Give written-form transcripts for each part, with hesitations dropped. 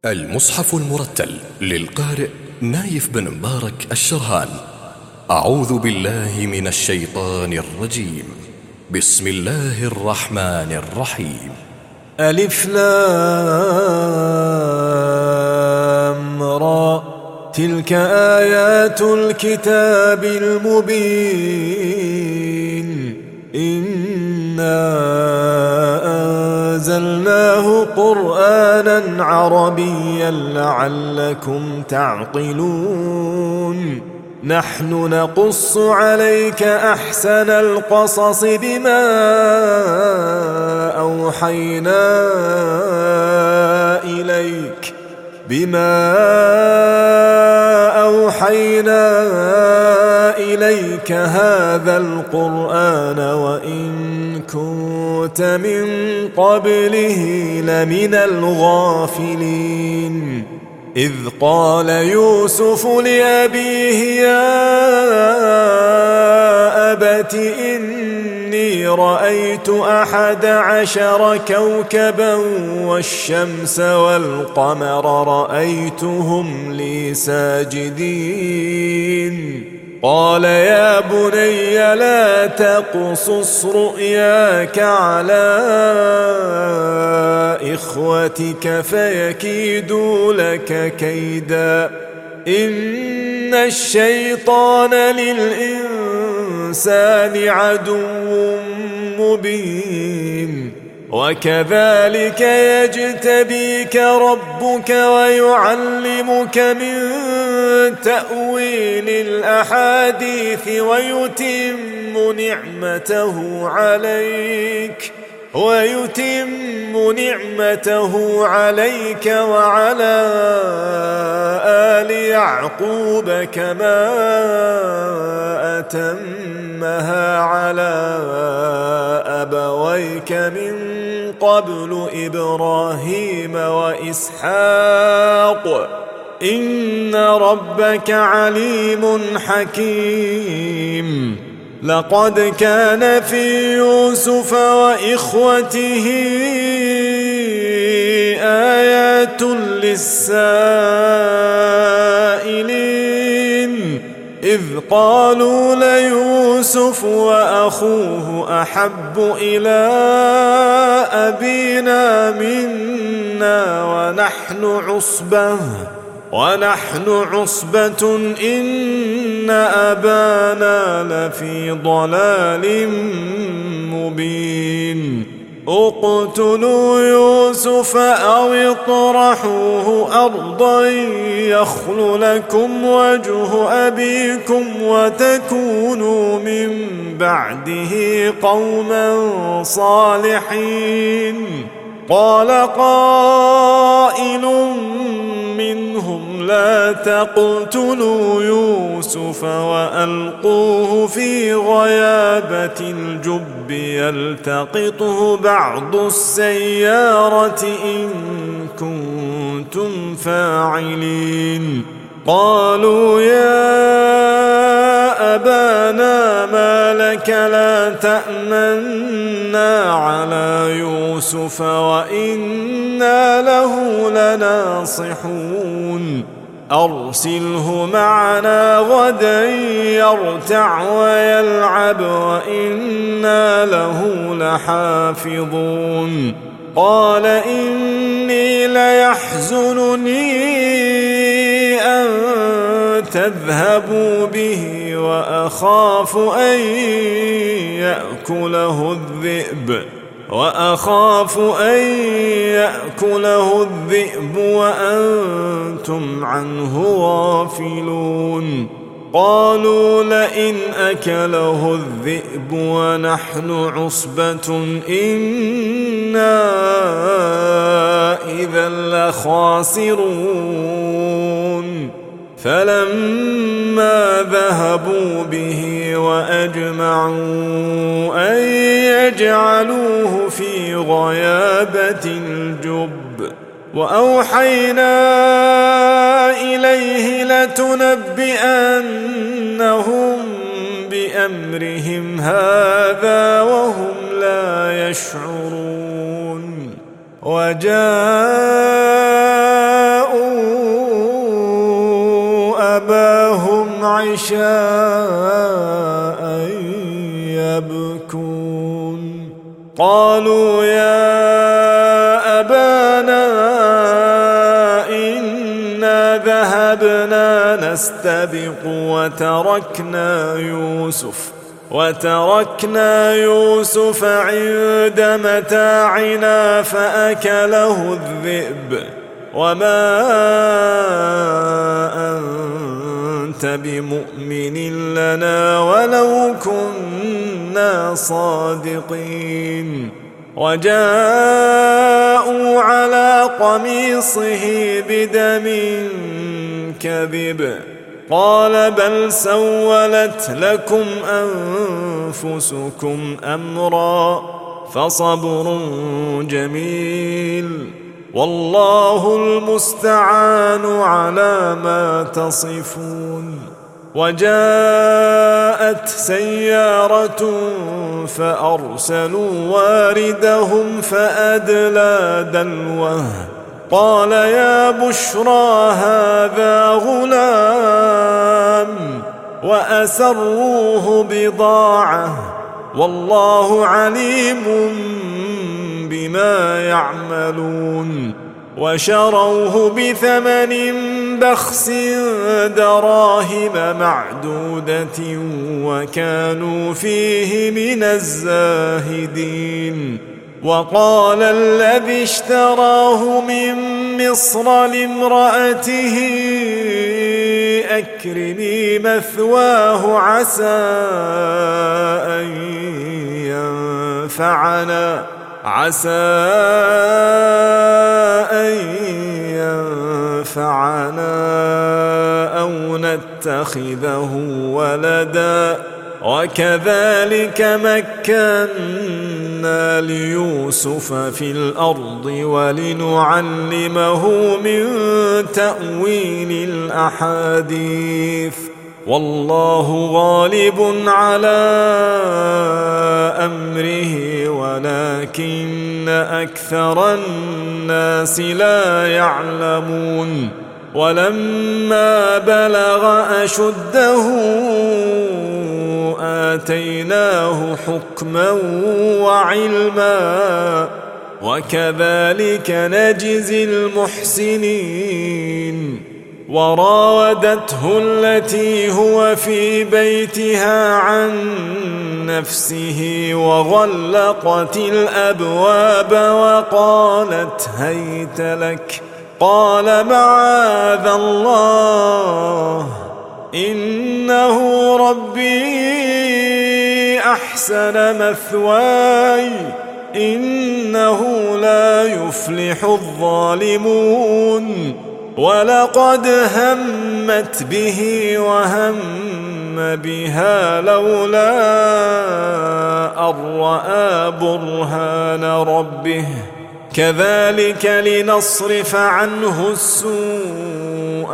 المصحف المرتل للقارئ نايف بن مبارك الشرهان. أعوذ بالله من الشيطان الرجيم. بسم الله الرحمن الرحيم. ألف لام را، تلك آيات الكتاب المبين. إنا أنزلناه قرآنا عربيا لعلكم تعقلون. نحن نقص عليك أحسن القصص بما أوحينا إليك هذا القرآن وإن كنت من قبله لمن الغافلين. إذ قال يوسف لأبيه يا أبت إني رأيت 11 كوكبا والشمس والقمر رأيتهم لي ساجدين. قال يا بني لا تقصص رؤياك على إخوتك فيكيدوا لك كيدا. إن الشيطان للإنسان عدو مبين. وكذلك يجتبيك ربك ويعلمك من تأويل الأحاديث ويتم نعمته عليك وعلى آل يعقوب كما أتمها على أبويك من قبل إبراهيم وإسحاق إن ربك عليم حكيم. لقد كان في يوسف وإخوته آيات للسائلين. إذ قالوا ليوسف وأخوه أحب إلى أبينا منا ونحن عصبة إن أبانا لفي ضلال مبين. اقتلوا يوسف أو اطرحوه أرضا يخل لكم وجه أبيكم وتكونوا من بعده قوما صالحين. قال قائل منهم لا تقتلوا يوسف وألقوه في غيابة الجب يلتقطه بعض السيارة إن كنتم فاعلين. قالوا يا أبانا ما لك لا تأمنا على يوسف وإنا له لناصحون. أرسله معنا غدا يرتع ويلعب وإنا له لحافظون. قال إني ليحزنني أن تذهبوا به وأخاف أن يأكله الذئب وأنتم عنه غافلون. قالوا لئن أكله الذئب ونحن عصبة إنا إذا لخاسرون. فلما ذهبوا به وأجمعوا أن يجعلوه في غيابة الجب وأوحينا إليه لتنبئنهم بأمرهم هذا وهم لا يشعرون. وجاءوا عشاء يبكون قالوا يا أبانا إنا ذهبنا نستبق وتركنا يوسف عند متاعنا فأكله الذئب وما أنت بمؤمن لنا ولو كنا صادقين وجاءوا على قميصه بدم كذب قال بل سولت لكم أنفسكم أمرا فصبر جميل والله المستعان على ما تصفون وجاءت سيارة فأرسلوا واردهم فأدلى دلوه قال يا بشرى هذا غلام وأسروه بضاعة والله عليم بما يعملون وشروه بثمن بخس دراهم معدودة وكانوا فيه من الزاهدين وقال الذي اشتراه من مصر لامرأته أكرمي مثواه عسى أن ينفعنا أو نتخذه ولدا وكذلك مكنا ليوسف في الأرض ولنعلمه من تأويل الأحاديث والله غالب على أمره ولكن أكثر الناس لا يعلمون ولما بلغ أشده آتيناه حكما وعلما وكذلك نجزي المحسنين وراودته التي هو في بيتها عن نفسه وغلقت الأبواب وقالت هيت لك قال معاذ الله إنه ربي أحسن مثواي إنه لا يفلح الظالمون ولقد همت به وهم بها لولا أن رأى برهان ربه كذلك لنصرف عنه السوء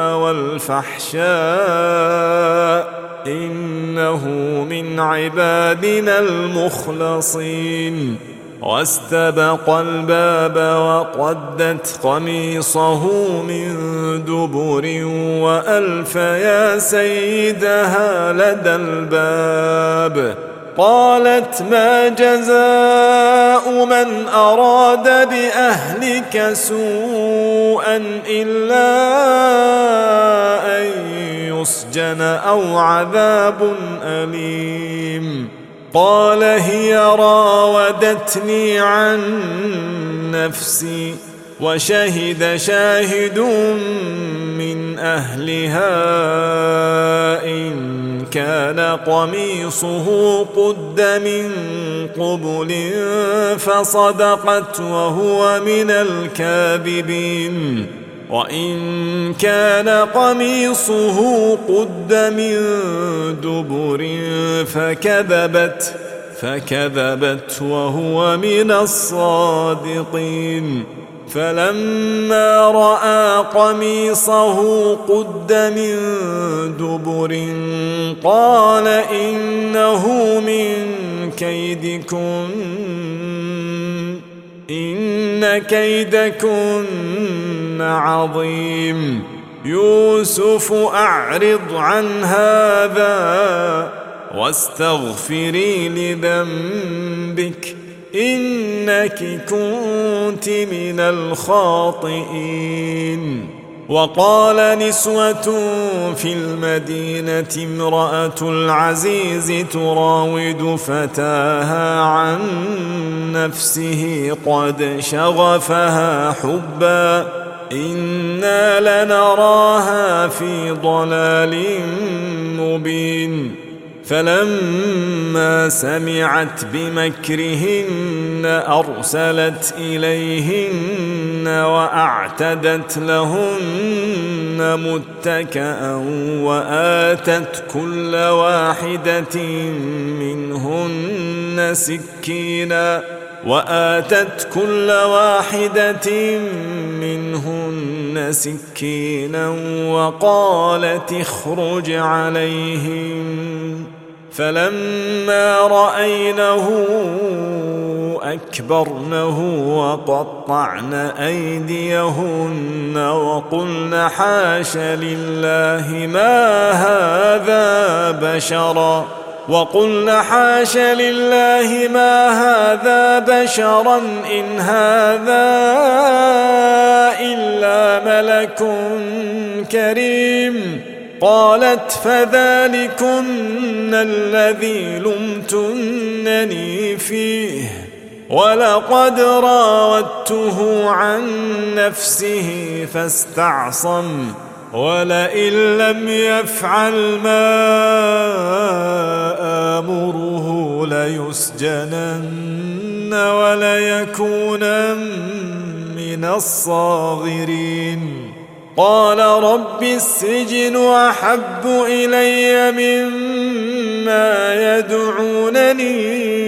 والفحشاء إنه من عبادنا المخلصين واستبق الباب وقدت قميصه من دبر وألف يا سيدها لدى الباب قالت ما جزاء من أراد بأهلك سوءا إلا أن يسجن أو عذاب أليم قال هي راودتني عن نفسي وشهد شاهد من أهلها إن كان قميصه قد من قبل فصدقت وهو من الكاذبين وإن كان قميصه قد من دبر فكذبت وهو من الصادقين فلما رأى قميصه قد من دبر قال إنه من كيدكن إن كيدكن عظيم يوسف أعرض عن هذا واستغفري لذنبك إنك كنت من الخاطئين. وقال نسوة في المدينة امرأة العزيز تراود فتاها عن نفسه قد شغفها حبا إنا لنراها في ضلال مبين. فلما سمعت بمكرهن أرسلت إليهن وأعتدت لهن متكئا وآتت كل واحدة منهن سكينا وقالت اخرج عليهم. فلما رأينه أكبرنه وقطعن أيديهن وقلن حاش لله ما هذا بشرا إن هذا إلا ملك كريم. قالت فذلكن الذي لمتنني فيه ولقد راودته عن نفسه فاستعصم ولئن لم يفعل ما آمره ليسجنن وليكونن من الصاغرين. قال رب السجن أحب إلي مما يدعونني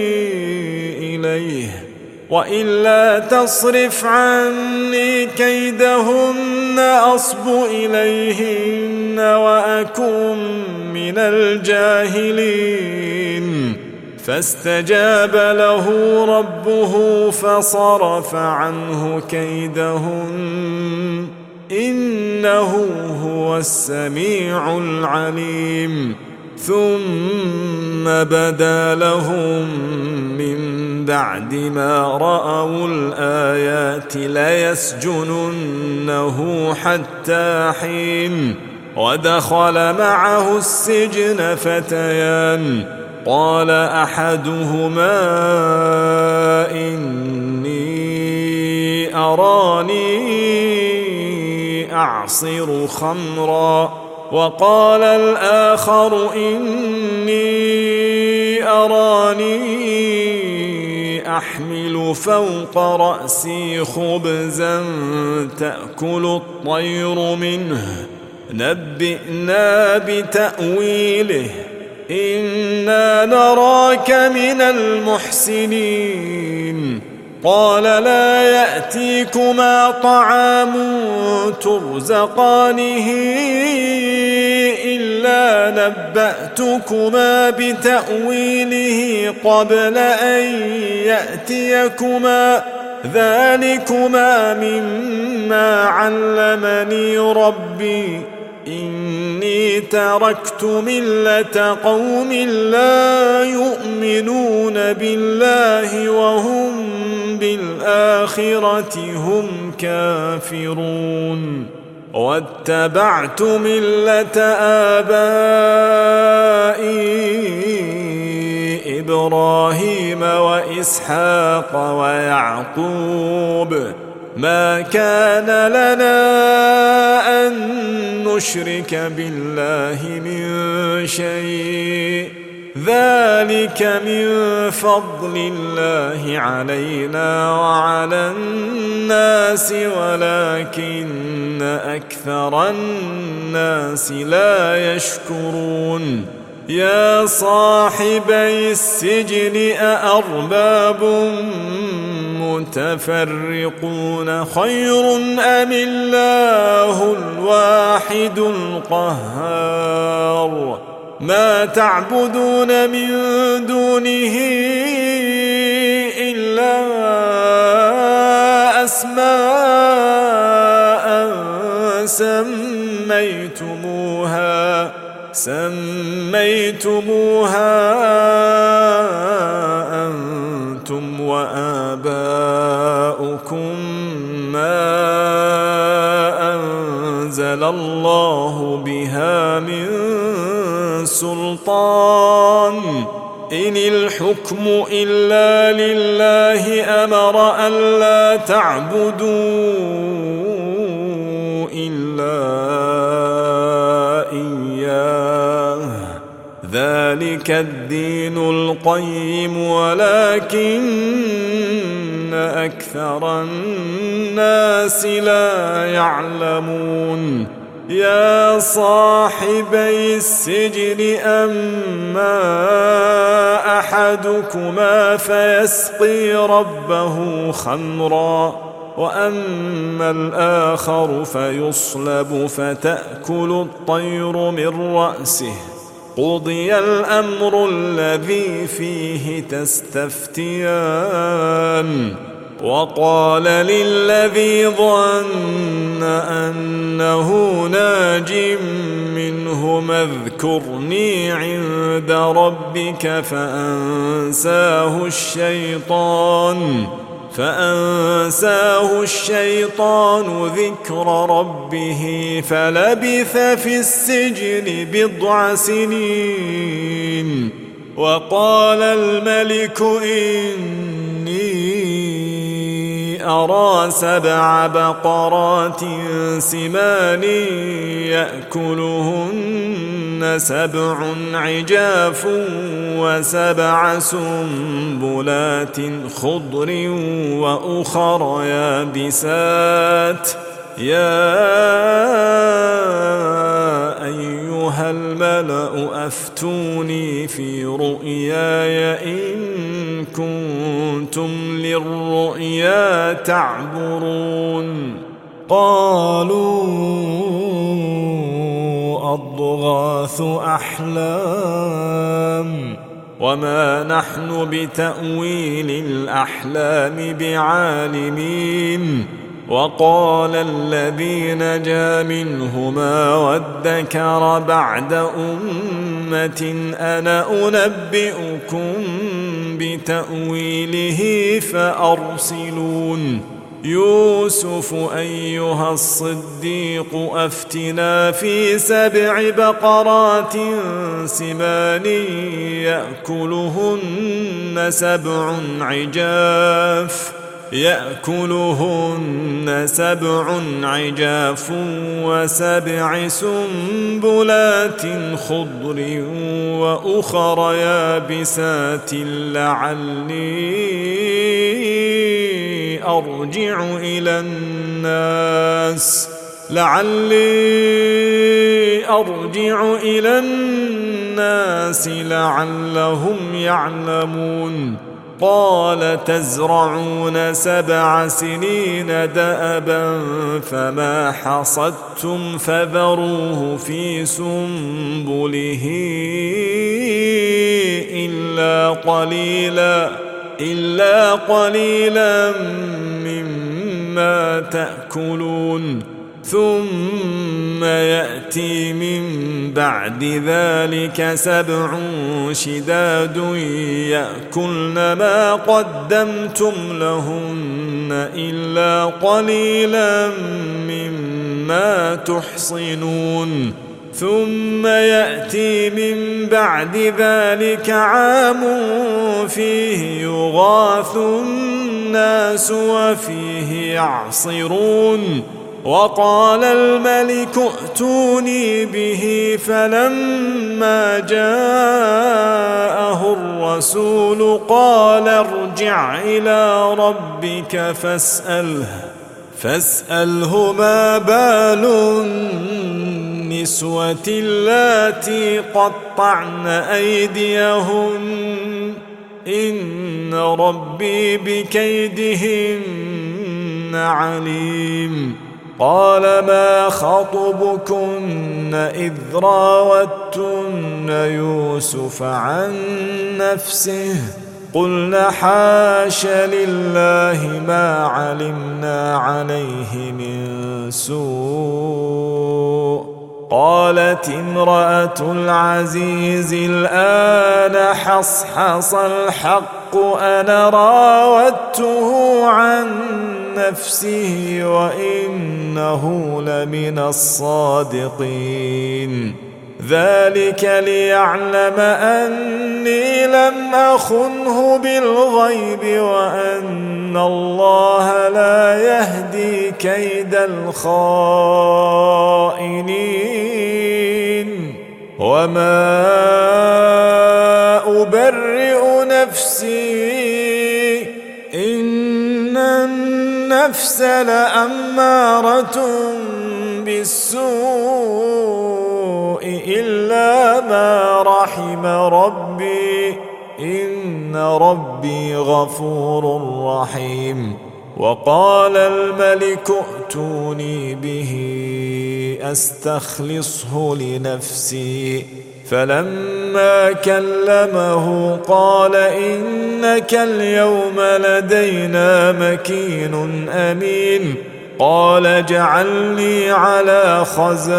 إليه وإلا تصرف عني كيدهن أصب إليهن وأكن من الجاهلين. فاستجاب له ربه فصرف عنه كيدهن إنه هو السميع العليم. ثم بدا لهم من بعد ما رأوا الآيات ليسجننه حتى حين. ودخل معه السجن فتيان قال أحدهما إني أراني أعصر خمرا وقال الآخر إني أراني أحمل فوق رأسي خبزا تأكل الطير منه نبئنا بتأويله إنا نراك من المحسنين. قال لا يأتيكما طعام ترزقانه إلا نبأتكما بتأويله قبل أن يأتيكما ذلكما مما علمني ربي إني تركت ملة قوم لا يؤمنون بالله وهم بالآخرة هم كافرون. واتبعت ملة آبائي إبراهيم وإسحاق ويعقوب ما كان لنا أن نشرك بالله من شيء ذلك من فضل الله علينا وعلى الناس ولكن أكثر الناس لا يشكرون. يا صاحبي السجن أأرباب متفرقون خير أم الله الواحد القهار. ما تعبدون من دونه إلا أسماء سميتموها أنتم وآباؤكم ما أنزل الله بها من سلطان إن الحكم إلا لله أمر ألا تعبدوا إلا إياه ذلك الدين القيم ولكن أكثر الناس لا يعلمون يا صاحبي السجن أما أحدكما فيسقي ربه خمرا وأما الآخر فيصلب فتأكل الطير من رأسه قضي الأمر الذي فيه تستفتيان وقال للذي ظن أنه ناج منهما اذكرني عند ربك فأنساه الشيطان ذكر ربه فلبث في السجن 9 سنين وقال الملك إني أرى 7 بقرات سمان يأكلهن 7 عجاف و7 سنبلات خضر وأخر يابسات يا أيها الملأ أفتوني في رؤياي إن كنتم للرؤيا تعبرون قالوا أضغاث أحلام وما نحن بتأويل الأحلام بعالمين وقال الذي نجا منهما وادكر بعد أمة أنا أنبئكم بتأويله فأرسلون يوسف أيها الصديق أفتنا في 7 بقرات سمان يأكلهن 7 عجاف و7 سنبلات خضر وأخر يابسات لعلي أرجع إلى الناس لعلهم يعلمون قال تزرعون 7 سنين دأبا فما حصدتم فذروه في سنبله إلا قليلا مما تأكلون ثم يأتي من بعد ذلك 7 شداد يأكلن ما قدمتم لهن إلا قليلا مما تحصنون ثم يأتي من بعد ذلك عام فيه يغاث الناس وفيه يعصرون وقال الملك ائتوني به فلما جاءه الرسول قال ارجع إلى ربك فاسأله ما بال النسوة اللاتي قطعن أيديهن إن ربي بكيدهن عليم قال ما خطبكن إذ راوتن يوسف عن نفسه قلنا حاش لله ما علمنا عليه من سوء. قالت امرأة العزيز الآن حصحص الحق أنا راودته عن نفسه وإنه لمن الصادقين. ذلك ليعلم أني لم أخنه بالغيب وأن الله لا يهدي كيد الخائنين. وما أبرئ نفسي إن النفس لأمارة بالسوء إلا ما رحم ربي إن ربي غفور رحيم. وقال الملك ائتوني به أستخلصه لنفسي. فلما كلمه قال إنك اليوم لدينا مكين أمين. قال اجعلني على خزائن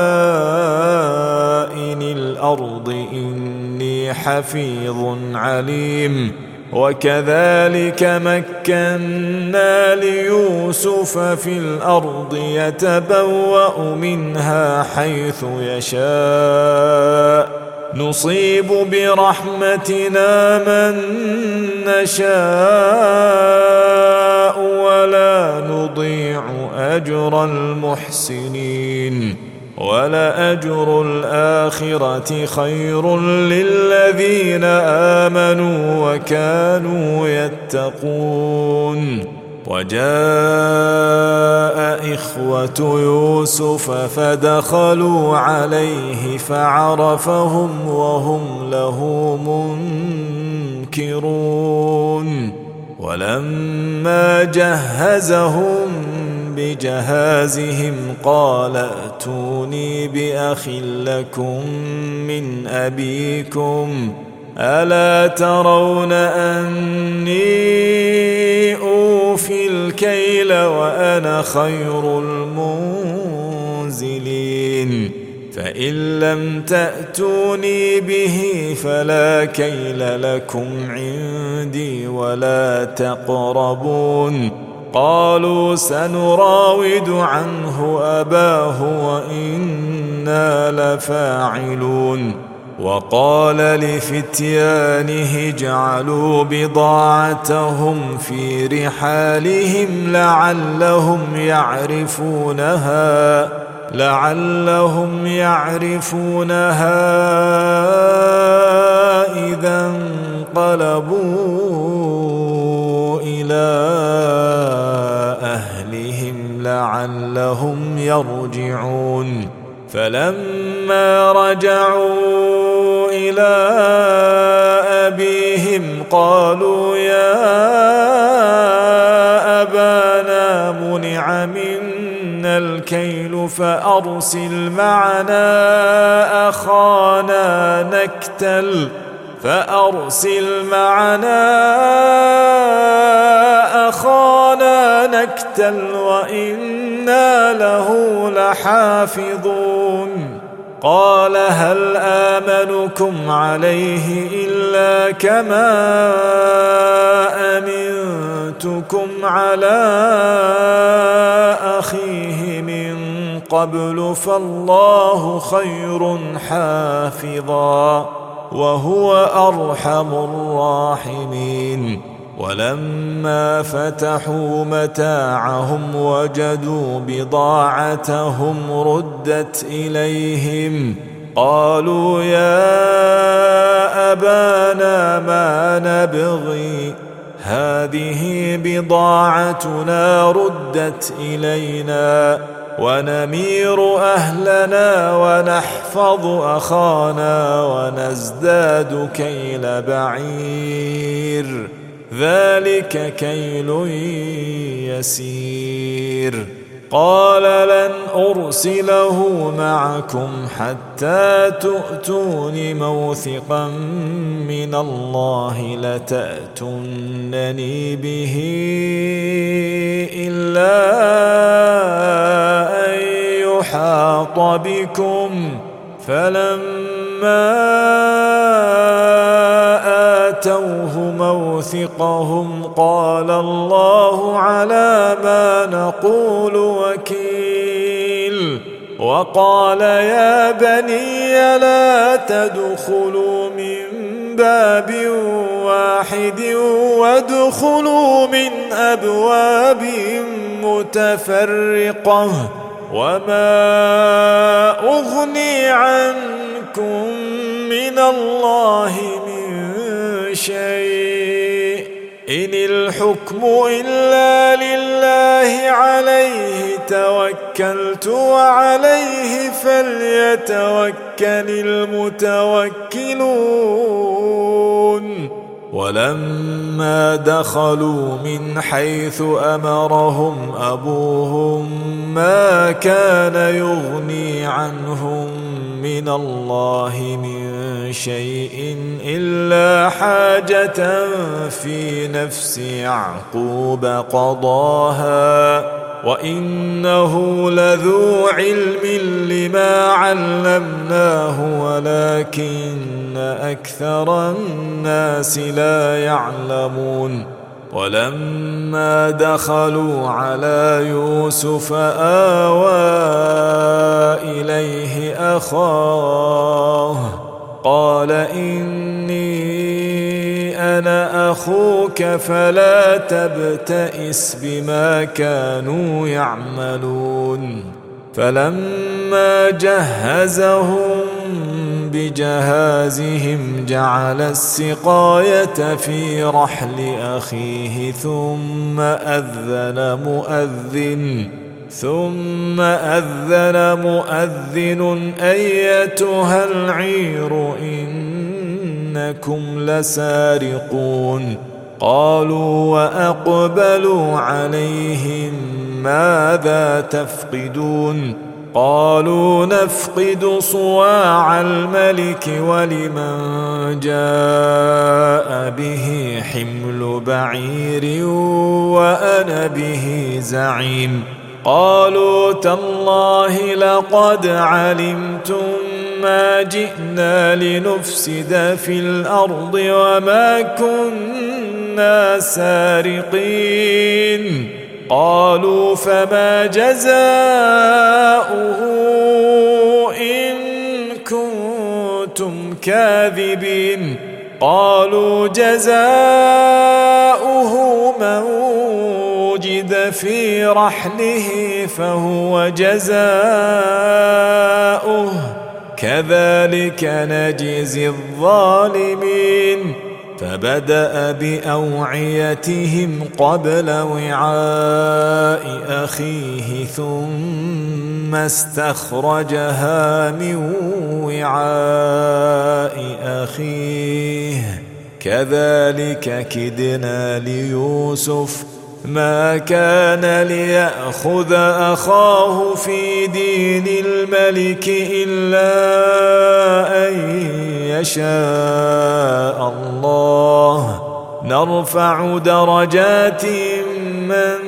الأرض إني حفيظ عليم. وكذلك مكنا ليوسف في الأرض يتبوأ منها حيث يشاء نصيب برحمتنا من نشاء ولا نضيع أجر المحسنين. ولأجر الآخرة خير للذين آمنوا وكانوا يتقون. وجاء إخوة يوسف فدخلوا عليه فعرفهم وهم له منكرون. ولما جهزهم بجهازهم قال ائتوني بأخ لكم من أبيكم ألا ترون أني أوفي الكيل وأنا خير المنزلين. فإن لم تأتوني به فلا كيل لكم عندي ولا تقربون. قالوا سنراود عنه أباه وإنا لفاعلون. وقال لفتيانه اجعلوا بضاعتهم في رحالهم لعلهم يعرفونها إذا انقلبوا إلى أهلهم لعلهم يرجعون. فلما رجعوا إلى أبيهم قالوا يا أبانا منع منا الكيل فأرسل معنا أخانا نكتل وإنا له لحافظون. قال هل آمنكم عليه إلا كما أمنتكم على أخيه من قبل فالله خير حافظا وهو أرحم الراحمين. ولما فتحوا متاعهم وجدوا بضاعتهم ردت إليهم قالوا يا أبانا ما نبغي هذه بضاعتنا ردت إلينا ونمير أهلنا ونحفظ أخانا ونزداد كيل بعير ذلك كيل يسير. قال لن أرسله معكم حتى تؤتون موثقا من الله لتأتونني به إلا أن يحاط بكم. فلما آتوه موثقهم قال الله على ما نقول وكيل. وقال يا بني لا تدخلوا من باب واحد وادخلوا من أبواب متفرقة وما أغني عنكم من الله من شيء إن الحكم إلا لله عليه توكلت وعليه فليتوكل المتوكلون. ولما دخلوا من حيث أمرهم أبوهم ما كان يغني عنهم من الله من شيء إلا حاجة في نفس يعقوب قضاها وإنه لذو علم لما علمناه ولكن أكثر الناس لا يعلمون. ولما دخلوا على يوسف آوى إليه أخاه قال إني أنا أخوك فلا تبتئس بما كانوا يعملون. فلما جهزهم بجهازهم جعل السقاية في رحل أخيه ثم أذن مؤذن أيتها العير إنكم لسارقون. قالوا وأقبلوا عليهم ماذا تفقدون؟ قالوا نفقد صواع الملك ولمن جاء به حمل بعير وأنا به زعيم. قالوا تالله لقد علمتم ما جئنا لنفسد في الأرض وما كنا سارقين. قالوا فما جزاؤه إن كنتم كاذبين؟ قالوا جزاؤه من وجد في رحله فهو جزاؤه كذلك نجزي الظالمين. فبدأ بأوعيتهم قبل وعاء أخيه ثم استخرجها من وعاء أخيه كذلك كدنا ليوسف ما كان ليأخذ أخاه في دين الملك إلا أن يشاء الله نرفع درجات من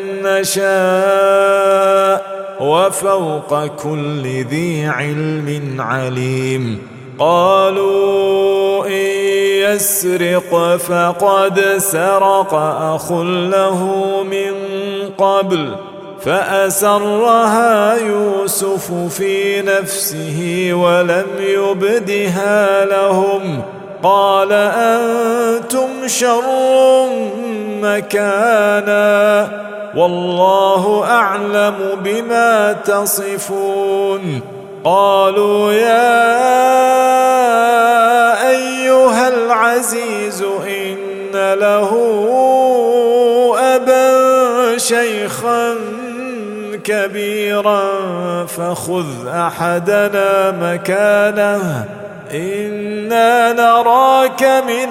نشاء وفوق كل ذي علم عليم. قالوا إن يسرق فقد سرق أخ له من قبل فأسرها يوسف في نفسه ولم يبدها لهم. قال أنتم شر مكانا والله أعلم بما تصفون. قالوا يا أيها العزيز إن له أبا شيخا كبيرا فخذ أحدنا مكانه إنا نراك من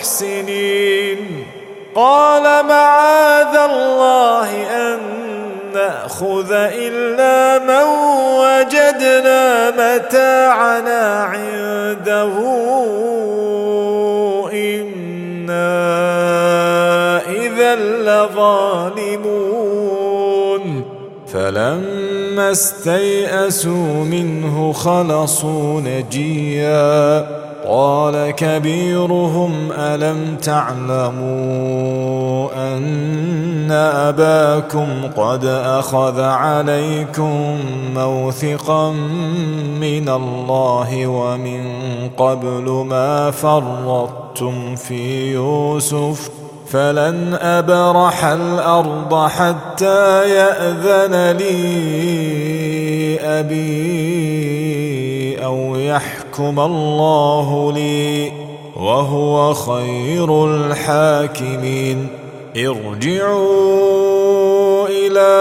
المحسنين. قال معاذ الله أن نأخذ إلا من وجدنا متاعنا عنده إنا إذا لظالمون فلما استيئسوا منه خلصوا نجيا قال كبيرهم ألم تعلموا أن أباكم قد أخذ عليكم موثقا من الله ومن قبل ما فرطتم في يوسف فلن أبرح الأرض حتى يأذن لي أبي أو يحكم الله لي وهو خير الحاكمين ارجعوا إلى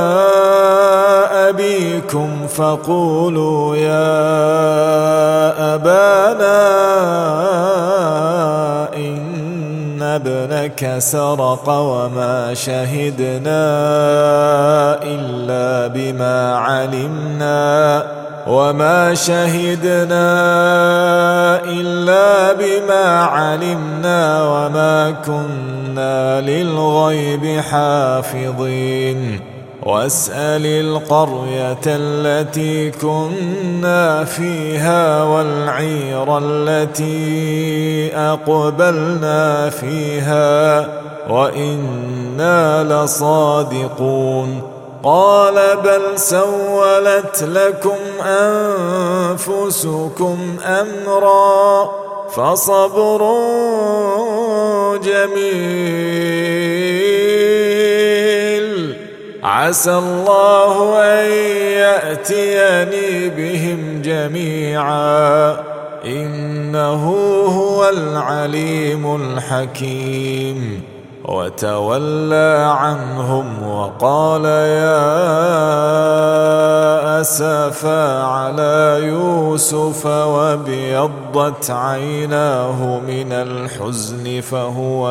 أبيكم فقولوا يا أبانا إن ابنك سرق وما شهدنا إلا بما علمنا وما كنا للغيب حافظين واسأل القرية التي كنا فيها والعير التي أقبلنا فيها وإنا لصادقون قال بل سولت لكم أنفسكم أمرا فصبر جميل عسى الله أن يأتيني بهم جميعا إنه هو العليم الحكيم وتولى عنهم وقال يا أسفا على يوسف وابيضت عيناه من الحزن فهو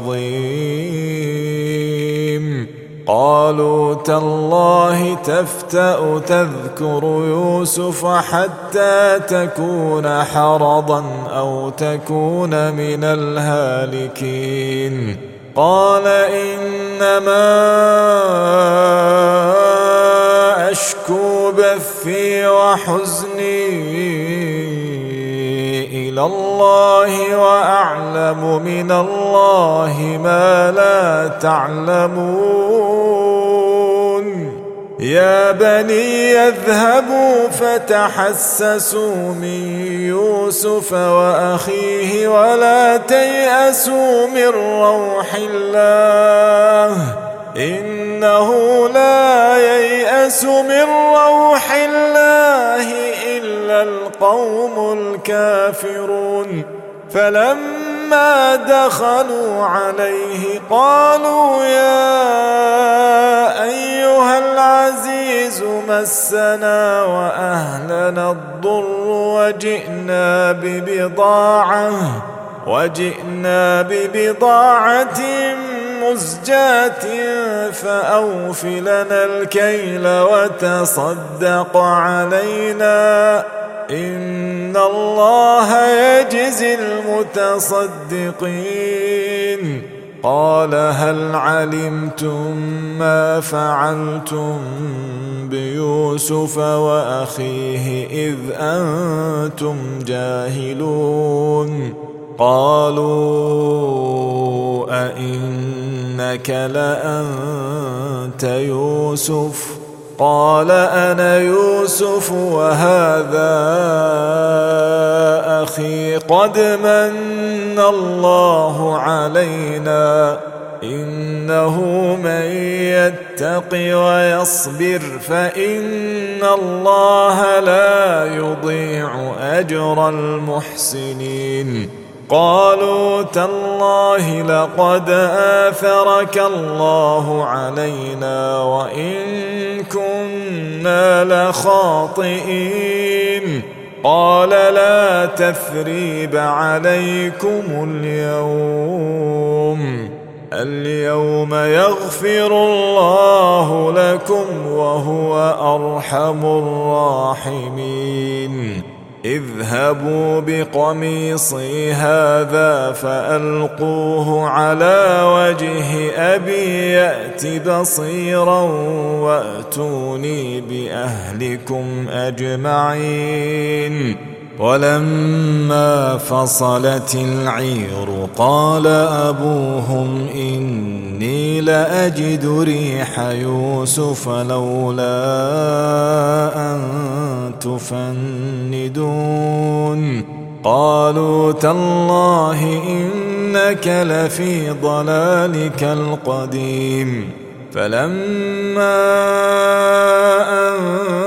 كظيم قالوا تالله تفتأ تذكر يوسف حتى تكون حرضا أو تكون من الهالكين قال إنما أشكو بثي وحزني إلى الله وأعلم من الله ما لا تعلمون يا بني اذهبوا فتحسسوا من يوسف وأخيه ولا تيأسوا من روح الله إنه لا ييأس من روح الله إلا القوم الكافرون فلما دخلوا عليه قالوا يا أيها العزيز مسنا وأهلنا الضر وجئنا ببضاعة مزجاة فأوف لنا الكيل وتصدق علينا إن الله يجزي المتصدقين قال هل علمتم ما فعلتم بيوسف وأخيه إذ أنتم جاهلون قالوا أئنك لأنت يوسف قال أنا يوسف وهذا أخي قد من الله علينا إنه من يتق ويصبر فإن الله لا يضيع أجر المحسنين قالوا تالله لقد آثرك الله علينا وإن كنا لخاطئين قال لا تثريب عليكم اليوم اليوم يغفر الله لكم وهو أرحم الراحمين اذهبوا بقميصي هذا فألقوه على وجه أبي يأت بصيرا وأتوني بأهلكم أجمعين ولما فصلت العير قال أبوهم إني لأجد ريح يوسف لولا أن تفندون قالوا تالله إنك لفي ضلالك القديم فلما أن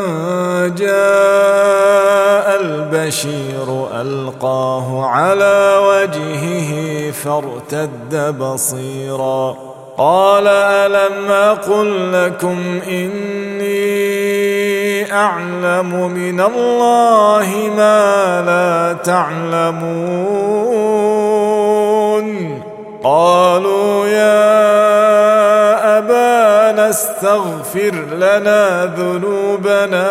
جاء البشير ألقاه على وجهه فارتد بصيرا قال ألم أقل لكم إني أعلم من الله ما لا تعلمون قالوا يا أبانا استغفر لنا ذنوبنا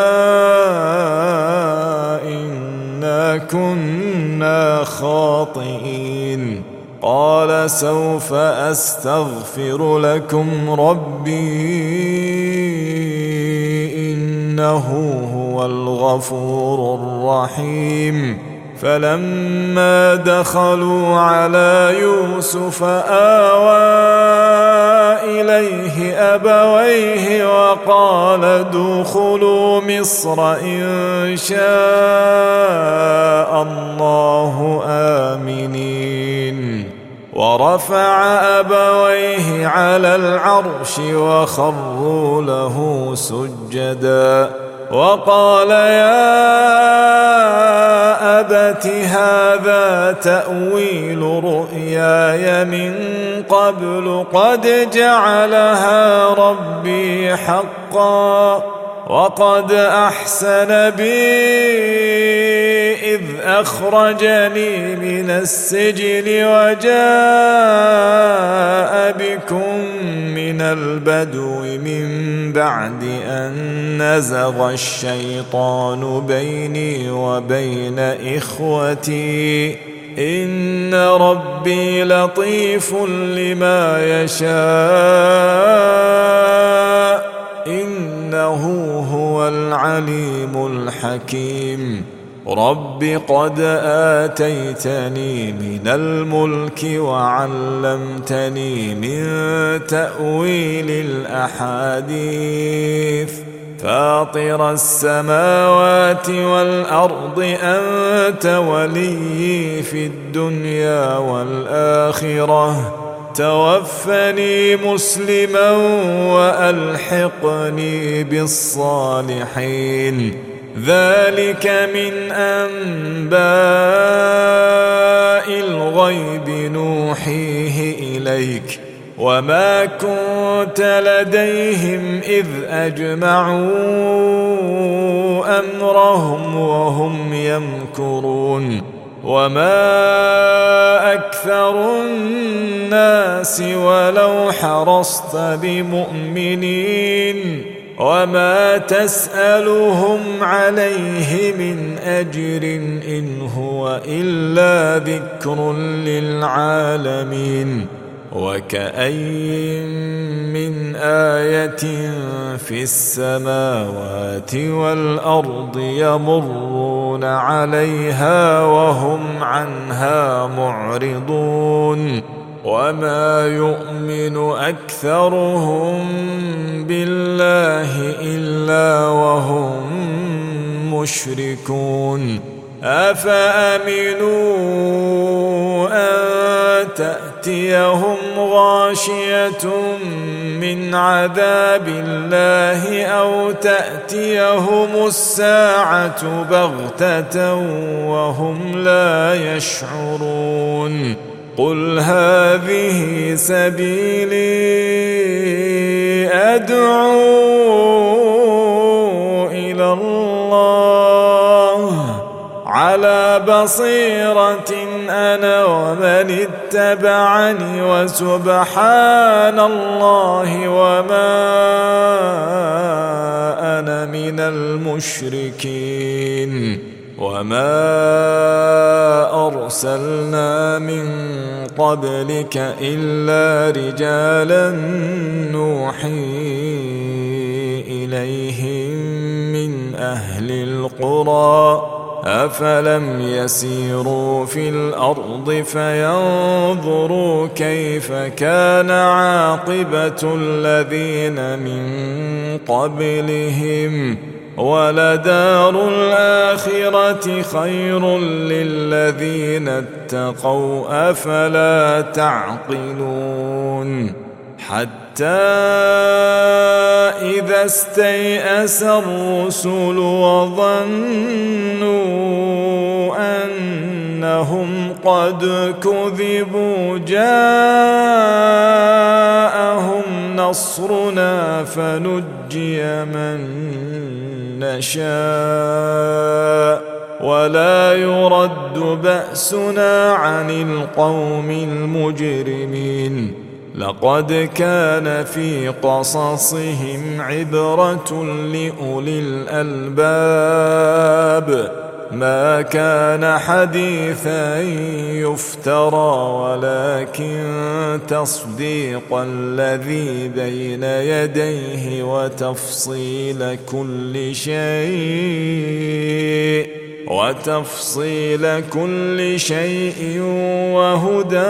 إنا كنا خاطئين قال سوف أستغفر لكم ربي إنه هو الغفور الرحيم فلما دخلوا على يوسف آوى إليه أبويه وقال ادخلوا مصر إن شاء الله آمنين ورفع أبويه على العرش وخروا له سجدا وقال يا أبت هذا تأويل رؤياي من قبل قد جعلها ربي حقا وقد أحسن بي إذ أخرجني من السجن وجاء بكم من البدو من بعد أن نزغ الشيطان بيني وبين إخوتي إن ربي لطيف لما يشاء إنه هو العليم الحكيم رب قد آتيتني من الملك وعلمتني من تأويل الأحاديث فاطر السماوات والأرض أنت ولي في الدنيا والآخرة توفني مسلما وألحقني بالصالحين ذلك من أنباء الغيب نوحيه إليك وما كنت لديهم إذ أجمعوا أمرهم وهم يمكرون وما أكثر الناس ولو حرصت بمؤمنين وما تسألهم عليه من أجر إن هو إلا ذكر للعالمين وكأين من آية في السماوات والأرض يمرون عليها وهم عنها معرضون وما يؤمن أكثرهم بالله إلا وهم مشركون أفأمنوا أن تأتيهم غاشية من عذاب الله أو تأتيهم الساعة بغتة وهم لا يشعرون قل هذه سبيلي أدعو إلى الله على بصيرة أنا ومن اتبعني وسبحان الله وما أنا من المشركين. وما أرسلنا من قبلك إلا رجالا نوحي إليهم من أهل القرى أفلم يسيروا في الأرض فينظروا كيف كان عاقبة الذين من قبلهم ولدار الآخرة خير للذين اتقوا أفلا تعقلون. حتى إذا استيأس الرسل وظنوا أنهم قد كذبوا جاءهم نصرنا فنجي من نشاء ولا يرد بأسنا عن القوم المجرمين. لقد كان في قصصهم عبرة لأولي الألباب ما كان حديثا يفترى ولكن تصديق الذي بين يديه وتفصيل كل شيء وهدى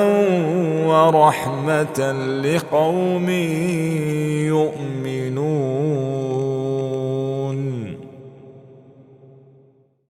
ورحمة لقوم يؤمنون.